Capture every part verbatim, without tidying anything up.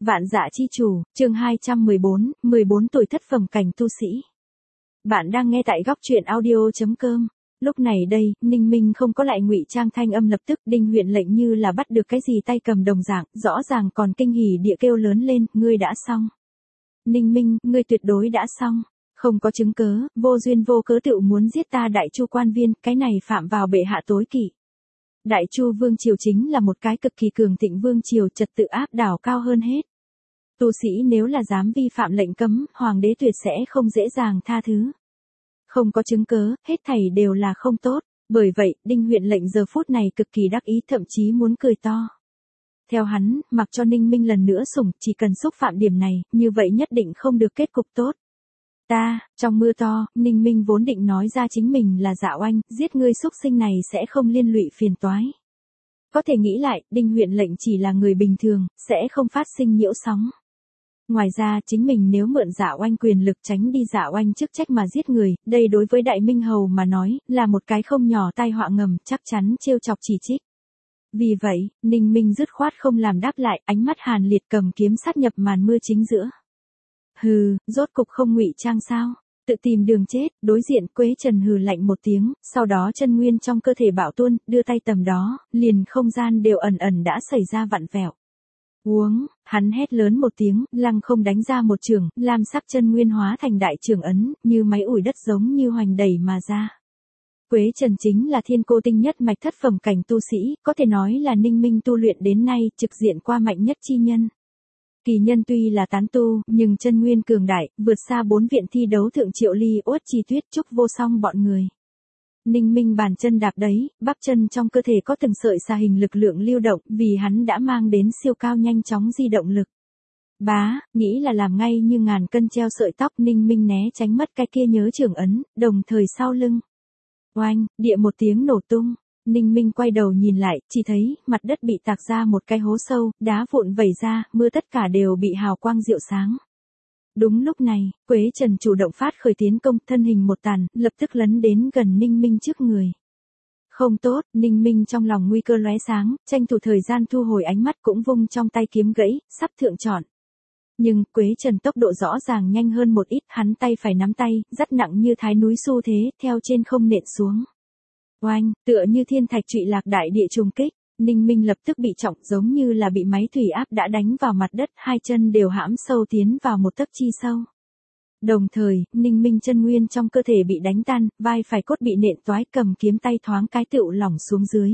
Vạn Dạ Chi Chủ, chương hai trăm mười bốn, mười bốn tuổi thất phẩm cảnh tu sĩ. Bạn đang nghe tại góc truyện audio chấm com. Lúc này đây, Ninh Minh không có lại ngụy trang thanh âm lập tức, Đinh Huyện lệnh như là bắt được cái gì tay cầm đồng dạng, rõ ràng còn kinh hỉ địa kêu lớn lên, ngươi đã xong. Ninh Minh, ngươi tuyệt đối đã xong. Không có chứng cớ, vô duyên vô cớ tự muốn giết ta Đại Chu quan viên, cái này phạm vào bệ hạ tối kỵ. Đại Chu vương triều chính là một cái cực kỳ cường thịnh vương triều, trật tự áp đảo cao hơn hết. Tu sĩ nếu là dám vi phạm lệnh cấm, hoàng đế tuyệt sẽ không dễ dàng tha thứ. Không có chứng cớ, hết thảy đều là không tốt, bởi vậy, Đinh Huyện lệnh giờ phút này cực kỳ đắc ý, thậm chí muốn cười to. Theo hắn, mặc cho Ninh Minh lần nữa sủng, chỉ cần xúc phạm điểm này, như vậy nhất định không được kết cục tốt. Ta, trong mưa to, Ninh Minh vốn định nói ra chính mình là Dạ Oanh, giết ngươi xúc sinh này sẽ không liên lụy phiền toái. Có thể nghĩ lại, Đinh Huyện lệnh chỉ là người bình thường, sẽ không phát sinh nhiễu sóng. Ngoài ra, chính mình nếu mượn Dạ Oanh quyền lực tránh đi Dạ Oanh chức trách mà giết người, đây đối với Đại Minh Hầu mà nói, là một cái không nhỏ tai họa ngầm, chắc chắn trêu chọc chỉ trích. Vì vậy, Ninh Minh dứt khoát không làm đáp lại, ánh mắt hàn liệt cầm kiếm sát nhập màn mưa chính giữa. Hừ, rốt cục không ngụy trang sao? Tự tìm đường chết, đối diện Quế Trần hừ lạnh một tiếng, sau đó chân nguyên trong cơ thể bạo tuôn, đưa tay tầm đó, liền không gian đều ẩn ẩn đã xảy ra vặn vẹo. Uống, hắn hét lớn một tiếng, lăng không đánh ra một trường, lam sắc chân nguyên hóa thành đại trường ấn, như máy ủi đất giống như hoành đẩy mà ra. Quế Trần chính là thiên cô tinh nhất mạch thất phẩm cảnh tu sĩ, có thể nói là Ninh Minh tu luyện đến nay trực diện qua mạnh nhất chi nhân. Kỳ nhân tuy là tán tu, nhưng chân nguyên cường đại, vượt xa bốn viện thi đấu thượng Triệu Ly, Uất Chi Tuyết, Trúc Vô Song bọn người. Ninh Minh bàn chân đạp đấy, bắp chân trong cơ thể có từng sợi xa hình lực lượng lưu động, vì hắn đã mang đến siêu cao nhanh chóng di động lực. Bá, nghĩ là làm ngay như ngàn cân treo sợi tóc, Ninh Minh né tránh mất cái kia nhớ trường ấn, đồng thời sau lưng. Oanh, địa một tiếng nổ tung. Ninh Minh quay đầu nhìn lại, chỉ thấy, mặt đất bị tạc ra một cái hố sâu, đá vụn vẩy ra, mưa tất cả đều bị hào quang rượu sáng. Đúng lúc này, Quế Trần chủ động phát khởi tiến công, thân hình một tàn, lập tức lấn đến gần Ninh Minh trước người. Không tốt, Ninh Minh trong lòng nguy cơ lóe sáng, tranh thủ thời gian thu hồi ánh mắt cũng vung trong tay kiếm gãy, sắp thượng chọn. Nhưng, Quế Trần tốc độ rõ ràng nhanh hơn một ít, hắn tay phải nắm tay, rất nặng như thái núi xu thế, theo trên không nện xuống. Oanh, tựa như thiên thạch trụy lạc đại địa trùng kích, Ninh Minh lập tức bị trọng, giống như là bị máy thủy áp đã đánh vào mặt đất, hai chân đều hãm sâu tiến vào một tấc chi sâu. Đồng thời, Ninh Minh chân nguyên trong cơ thể bị đánh tan, vai phải cốt bị nện toái, cầm kiếm tay thoáng cái tựu lỏng xuống dưới.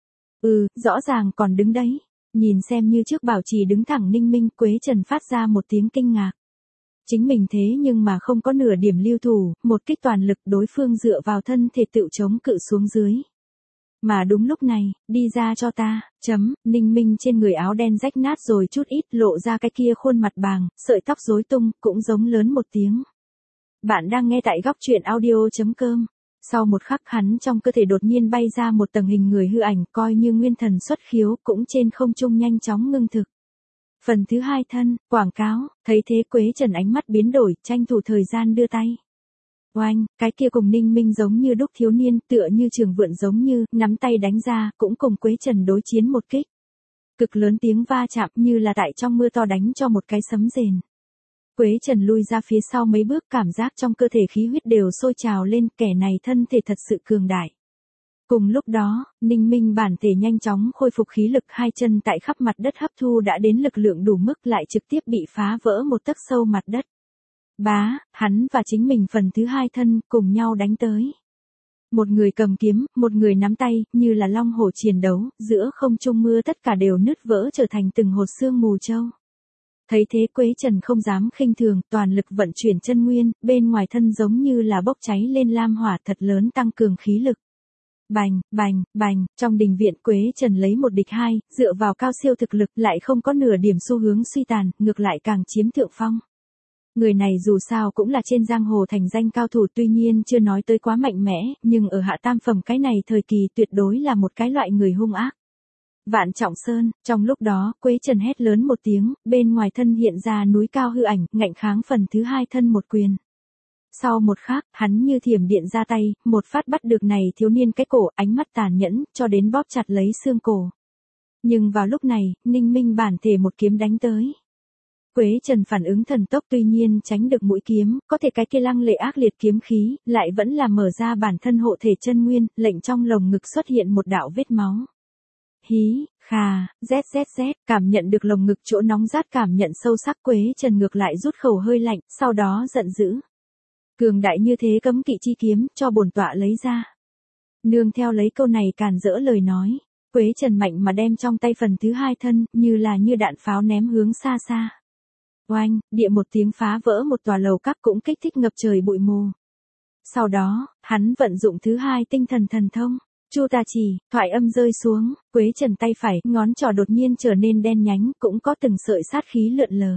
Ừ, rõ ràng còn đứng đấy. Nhìn xem như trước bảo trì đứng thẳng Ninh Minh, Quế Trần phát ra một tiếng kinh ngạc. Chính mình thế nhưng mà không có nửa điểm lưu thủ, một kích toàn lực đối phương dựa vào thân thể tự chống cự xuống dưới. Mà đúng lúc này, đi ra cho ta, chấm, Ninh Minh trên người áo đen rách nát rồi chút ít lộ ra cái kia khuôn mặt bàng, sợi tóc rối tung, cũng giống lớn một tiếng. Bạn đang nghe tại góc truyện audio chấm com. Sau một khắc hắn trong cơ thể đột nhiên bay ra một tầng hình người hư ảnh, coi như nguyên thần xuất khiếu, cũng trên không trung nhanh chóng ngưng thực. Phần thứ hai thân, quảng cáo, thấy thế Quế Trần ánh mắt biến đổi, tranh thủ thời gian đưa tay. Oanh, cái kia cùng Ninh Minh giống như đúc thiếu niên, tựa như trường vượn giống như, nắm tay đánh ra, cũng cùng Quế Trần đối chiến một kích. Cực lớn tiếng va chạm như là tại trong mưa to đánh cho một cái sấm rền. Quế Trần lui ra phía sau mấy bước, cảm giác trong cơ thể khí huyết đều sôi trào lên, kẻ này thân thể thật sự cường đại. Cùng lúc đó, Ninh Minh bản thể nhanh chóng khôi phục khí lực, hai chân tại khắp mặt đất hấp thu đã đến lực lượng đủ mức, lại trực tiếp bị phá vỡ một tấc sâu mặt đất. Bá, hắn và chính mình phần thứ hai thân cùng nhau đánh tới. Một người cầm kiếm, một người nắm tay, như là long hổ chiến đấu, giữa không trung mưa tất cả đều nứt vỡ trở thành từng hột xương mù châu. Thấy thế Quế Trần không dám khinh thường, toàn lực vận chuyển chân nguyên, bên ngoài thân giống như là bốc cháy lên lam hỏa thật lớn tăng cường khí lực. Bành, bành, bành, trong đình viện Quế Trần lấy một địch hai, dựa vào cao siêu thực lực lại không có nửa điểm xu hướng suy tàn, ngược lại càng chiếm thượng phong. Người này dù sao cũng là trên giang hồ thành danh cao thủ, tuy nhiên chưa nói tới quá mạnh mẽ, nhưng ở hạ tam phẩm cái này thời kỳ tuyệt đối là một cái loại người hung ác. Vạn Trọng Sơn, trong lúc đó, Quế Trần hét lớn một tiếng, bên ngoài thân hiện ra núi cao hư ảnh, ngạnh kháng phần thứ hai thân một quyền. Sau một khắc, hắn như thiểm điện ra tay, một phát bắt được này thiếu niên cái cổ, ánh mắt tàn nhẫn, cho đến bóp chặt lấy xương cổ. Nhưng vào lúc này, Ninh Minh bản thể một kiếm đánh tới. Quế Trần phản ứng thần tốc tuy nhiên tránh được mũi kiếm, có thể cái kia lăng lệ ác liệt kiếm khí, lại vẫn là mở ra bản thân hộ thể chân nguyên, lệnh trong lồng ngực xuất hiện một đạo vết máu. Hí, khà, rét rét rét, cảm nhận được lồng ngực chỗ nóng rát cảm nhận sâu sắc Quế Trần ngược lại rút khẩu hơi lạnh, sau đó giận dữ. Cường đại như thế cấm kỵ chi kiếm, cho bổn tọa lấy ra. Nương theo lấy câu này càn rỡ lời nói, Quế Trần mạnh mà đem trong tay phần thứ hai thân, như là như đạn pháo ném hướng xa xa. Oanh, địa một tiếng phá vỡ một tòa lầu các cũng kích thích ngập trời bụi mù. Sau đó, hắn vận dụng thứ hai tinh thần thần thông. Chu tà chỉ, thoại âm rơi xuống, Quế Trần tay phải, ngón trỏ đột nhiên trở nên đen nhánh, cũng có từng sợi sát khí lượn lờ.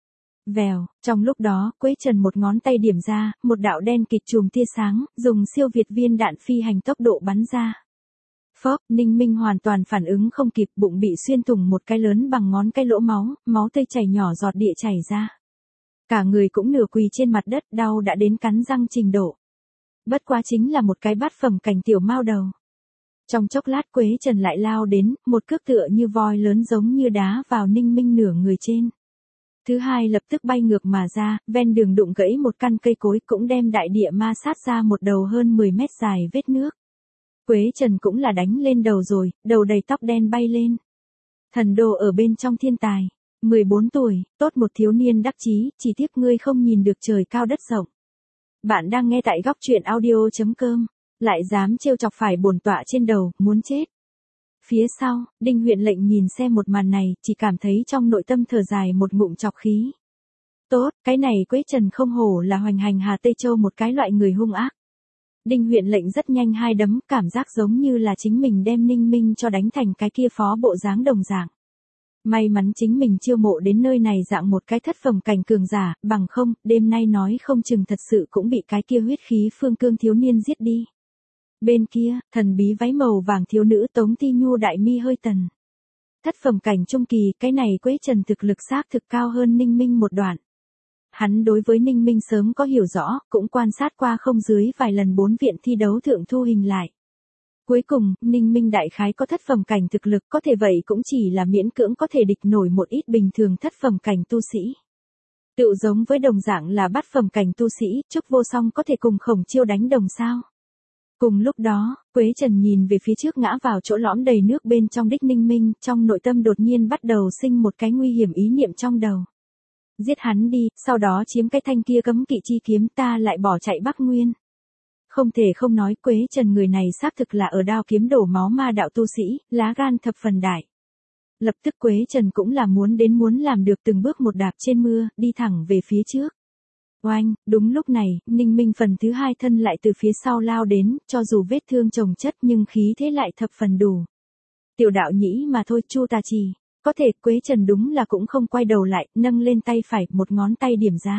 Vèo, trong lúc đó, Quế Trần một ngón tay điểm ra, một đạo đen kịt chùm tia sáng, dùng siêu việt viên đạn phi hành tốc độ bắn ra. Phốc, Ninh Minh hoàn toàn phản ứng không kịp, bụng bị xuyên thủng một cái lớn bằng ngón cái lỗ máu, máu tươi chảy nhỏ giọt địa chảy ra. Cả người cũng nửa quỳ trên mặt đất, đau đã đến cắn răng trình độ. Bất quá chính là một cái bát phẩm cảnh tiểu mao đầu. Trong chốc lát Quế Trần lại lao đến, một cước tựa như voi lớn giống như đá vào Ninh Minh nửa người trên. Thứ hai lập tức bay ngược mà ra, ven đường đụng gãy một căn cây cối cũng đem đại địa ma sát ra một đầu hơn mười mét dài vết nước. Quế Trần cũng là đánh lên đầu rồi, đầu đầy tóc đen bay lên. Thần đồ ở bên trong thiên tài. mười bốn tuổi, tốt một thiếu niên đắc chí, chỉ tiếc ngươi không nhìn được trời cao đất rộng. Bạn đang nghe tại góc truyện audio chấm com. Lại dám trêu chọc phải bổn tọa trên đầu, muốn chết. Phía sau, Đinh Huyện Lệnh nhìn xem một màn này, chỉ cảm thấy trong nội tâm thở dài một ngụm chọc khí. Tốt, cái này Quế Trần không hổ là hoành hành Hà Tây Châu một cái loại người hung ác. Đinh Huyện Lệnh rất nhanh hai đấm, cảm giác giống như là chính mình đem Ninh Minh cho đánh thành cái kia phó bộ dáng đồng dạng. May mắn chính mình chiêu mộ đến nơi này dạng một cái thất phẩm cảnh cường giả, bằng không, đêm nay nói không chừng thật sự cũng bị cái kia huyết khí phương cương thiếu niên giết đi. Bên kia, thần bí váy màu vàng thiếu nữ Tống Ti Nhu đại mi hơi tần. Thất phẩm cảnh trung kỳ, cái này Quế Trần thực lực xác thực cao hơn Ninh Minh một đoạn. Hắn đối với Ninh Minh sớm có hiểu rõ, cũng quan sát qua không dưới vài lần bốn viện thi đấu thượng thu hình lại. Cuối cùng, Ninh Minh đại khái có thất phẩm cảnh thực lực, có thể vậy cũng chỉ là miễn cưỡng có thể địch nổi một ít bình thường thất phẩm cảnh tu sĩ. Tự giống với đồng dạng là bát phẩm cảnh tu sĩ, Trúc Vô Song có thể cùng Khổng Chiêu đánh đồng sao. Cùng lúc đó, Quế Trần nhìn về phía trước ngã vào chỗ lõm đầy nước bên trong đích Ninh Minh, trong nội tâm đột nhiên bắt đầu sinh một cái nguy hiểm ý niệm trong đầu. Giết hắn đi, sau đó chiếm cái thanh kia cấm kỵ chi kiếm ta lại bỏ chạy Bắc Nguyên. Không thể không nói Quế Trần người này xác thực là ở đao kiếm đổ máu ma đạo tu sĩ, lá gan thập phần đại. Lập tức Quế Trần cũng là muốn đến muốn làm được từng bước một đạp trên mưa, đi thẳng về phía trước. Oanh, đúng lúc này, Ninh Minh phần thứ hai thân lại từ phía sau lao đến, cho dù vết thương chồng chất nhưng khí thế lại thập phần đủ. Tiểu đạo nhĩ mà thôi, Chu tà chỉ. Có thể Quế Trần đúng là cũng không quay đầu lại, nâng lên tay phải, một ngón tay điểm ra.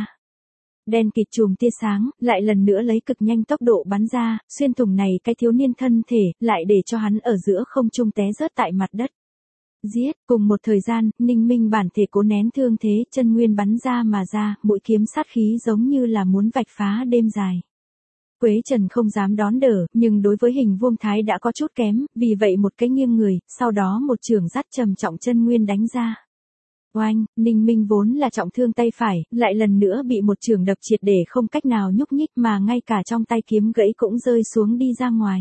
Đen kịt chùm tia sáng, lại lần nữa lấy cực nhanh tốc độ bắn ra, xuyên thủng này cái thiếu niên thân thể, lại để cho hắn ở giữa không trung té rớt tại mặt đất. Giết, cùng một thời gian, Ninh Minh bản thể cố nén thương thế, chân nguyên bắn ra mà ra, mũi kiếm sát khí giống như là muốn vạch phá đêm dài. Quế Trần không dám đón đỡ, nhưng đối với hình vuông thái đã có chút kém, vì vậy một cái nghiêng người, sau đó một chưởng dắt trầm trọng chân nguyên đánh ra. Oanh, Ninh Minh vốn là trọng thương tay phải, lại lần nữa bị một chưởng đập triệt để không cách nào nhúc nhích mà ngay cả trong tay kiếm gãy cũng rơi xuống đi ra ngoài.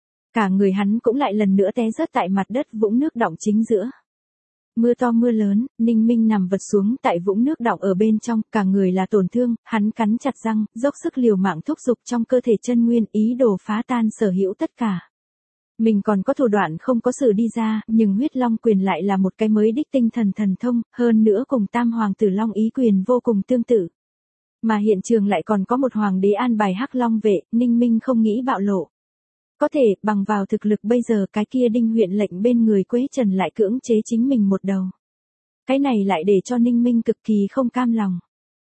Cả người hắn cũng lại lần nữa té rớt tại mặt đất vũng nước đọng chính giữa. Mưa to mưa lớn, Ninh Minh nằm vật xuống tại vũng nước đọng ở bên trong, cả người là tổn thương, hắn cắn chặt răng, dốc sức liều mạng thúc giục trong cơ thể chân nguyên ý đồ phá tan sở hữu tất cả. Mình còn có thủ đoạn không có sự đi ra, nhưng huyết long quyền lại là một cái mới đích tinh thần thần thông, hơn nữa cùng tam hoàng tử long ý quyền vô cùng tương tự. Mà hiện trường lại còn có một hoàng đế an bài hắc long vệ, Ninh Minh không nghĩ bạo lộ. Có thể, bằng vào thực lực bây giờ cái kia Đinh Huyện Lệnh bên người Quế Trần lại cưỡng chế chính mình một đầu. Cái này lại để cho Ninh Minh cực kỳ không cam lòng.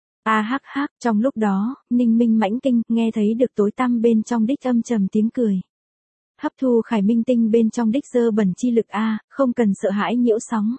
A hắc hắc, trong lúc đó, Ninh Minh mãnh kinh, nghe thấy được tối tăm bên trong đích âm trầm tiếng cười. Hấp thu khải minh tinh bên trong đích dơ bẩn chi lực A, không cần sợ hãi nhiễu sóng.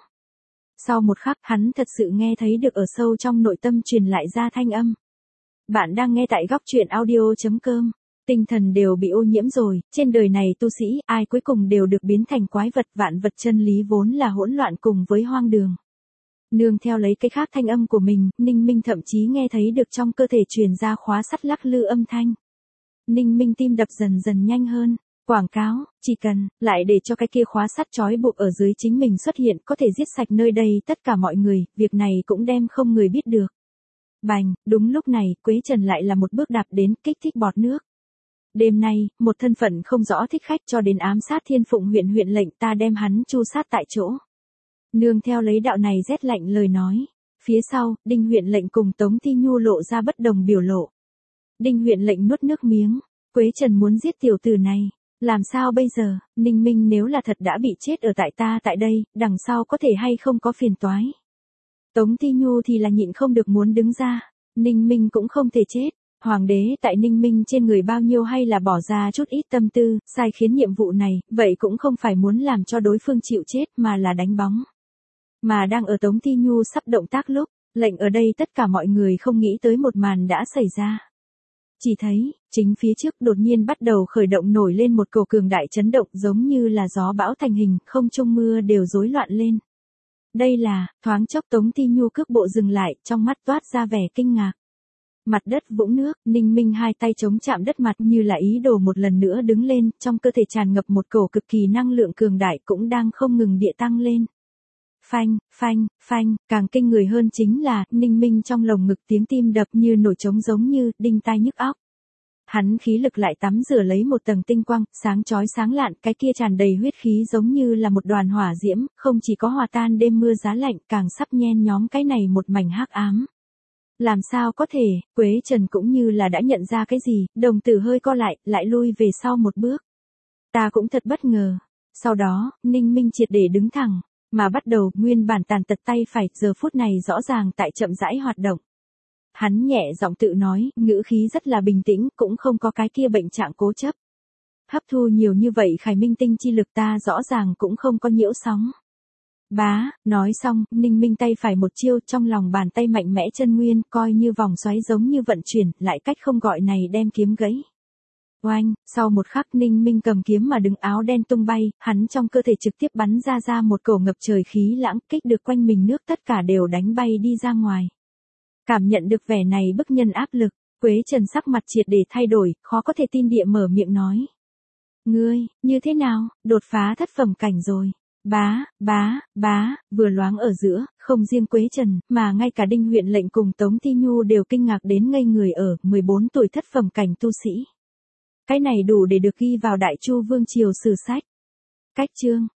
Sau một khắc, hắn thật sự nghe thấy được ở sâu trong nội tâm truyền lại ra thanh âm. Bạn đang nghe tại góc truyện audio chấm com. Tinh thần đều bị ô nhiễm rồi, trên đời này tu sĩ, ai cuối cùng đều được biến thành quái vật, vạn vật chân lý vốn là hỗn loạn cùng với hoang đường. Nương theo lấy cái khác thanh âm của mình, Ninh Minh thậm chí nghe thấy được trong cơ thể truyền ra khóa sắt lắc lư âm thanh. Ninh Minh tim đập dần dần nhanh hơn. Quảng cáo, chỉ cần, lại để cho cái kia khóa sắt trói buộc ở dưới chính mình xuất hiện có thể giết sạch nơi đây tất cả mọi người, việc này cũng đem không người biết được. Bành, đúng lúc này, Quế Trần lại là một bước đạp đến, kích thích bọt nước. Đêm nay, một thân phận không rõ thích khách cho đến ám sát Thiên Phụng huyện huyện lệnh ta đem hắn tru sát tại chỗ. Nương theo lấy đạo này rét lạnh lời nói. Phía sau, Đinh huyện lệnh cùng Tống Thi Nhu lộ ra bất đồng biểu lộ. Đinh huyện lệnh nuốt nước miếng. Quế Trần muốn giết tiểu tử này. Làm sao bây giờ, Ninh Minh nếu là thật đã bị chết ở tại ta tại đây, đằng sau có thể hay không có phiền toái. Tống Thi Nhu thì là nhịn không được muốn đứng ra. Ninh Minh cũng không thể chết. Hoàng đế tại Ninh Minh trên người bao nhiêu hay là bỏ ra chút ít tâm tư, sai khiến nhiệm vụ này, vậy cũng không phải muốn làm cho đối phương chịu chết mà là đánh bóng. Mà đang ở Tống Thi Nhu sắp động tác lúc, lệnh ở đây tất cả mọi người không nghĩ tới một màn đã xảy ra. Chỉ thấy, chính phía trước đột nhiên bắt đầu khởi động nổi lên một cổ cường đại chấn động giống như là gió bão thành hình, không trung mưa đều rối loạn lên. Đây là, thoáng chốc Tống Thi Nhu cước bộ dừng lại, trong mắt toát ra vẻ kinh ngạc. Mặt đất vũng nước, Ninh Minh hai tay chống chạm đất mặt như là ý đồ một lần nữa đứng lên, trong cơ thể tràn ngập một cổ cực kỳ năng lượng cường đại cũng đang không ngừng địa tăng lên. Phanh, phanh, phanh, càng kinh người hơn chính là, Ninh Minh trong lồng ngực tiếng tim đập như nổi trống giống như, đinh tai nhức óc. Hắn khí lực lại tắm rửa lấy một tầng tinh quang, sáng chói sáng lạn, cái kia tràn đầy huyết khí giống như là một đoàn hỏa diễm, không chỉ có hòa tan đêm mưa giá lạnh, càng sắp nhen nhóm cái này một mảnh hắc ám. Làm sao có thể, Quế Trần cũng như là đã nhận ra cái gì, đồng tử hơi co lại, lại lui về sau một bước. Ta cũng thật bất ngờ. Sau đó, Ninh Minh triệt để đứng thẳng, mà bắt đầu nguyên bản tàn tật tay phải, giờ phút này rõ ràng tại chậm rãi hoạt động. Hắn nhẹ giọng tự nói, ngữ khí rất là bình tĩnh, cũng không có cái kia bệnh trạng cố chấp. Hấp thu nhiều như vậy khải minh tinh chi lực ta rõ ràng cũng không có nhiễu sóng. Bá, nói xong, Ninh Minh tay phải một chiêu trong lòng bàn tay mạnh mẽ chân nguyên, coi như vòng xoáy giống như vận chuyển, lại cách không gọi này đem kiếm gãy. Oanh, sau một khắc Ninh Minh cầm kiếm mà đứng áo đen tung bay, hắn trong cơ thể trực tiếp bắn ra ra một cổ ngập trời khí lãng, kích được quanh mình nước tất cả đều đánh bay đi ra ngoài. Cảm nhận được vẻ này bức nhân áp lực, Quế Trần sắc mặt triệt để thay đổi, khó có thể tin địa mở miệng nói. Ngươi, như thế nào, đột phá thất phẩm cảnh rồi. Bá, bá, bá, vừa loáng ở giữa, không riêng Quế Trần, mà ngay cả Đinh huyện lệnh cùng Tống Thi Nhu đều kinh ngạc đến ngây người ở mười bốn tuổi thất phẩm cảnh tu sĩ. Cái này đủ để được ghi vào Đại Chu Vương Triều sử sách. Cách chương.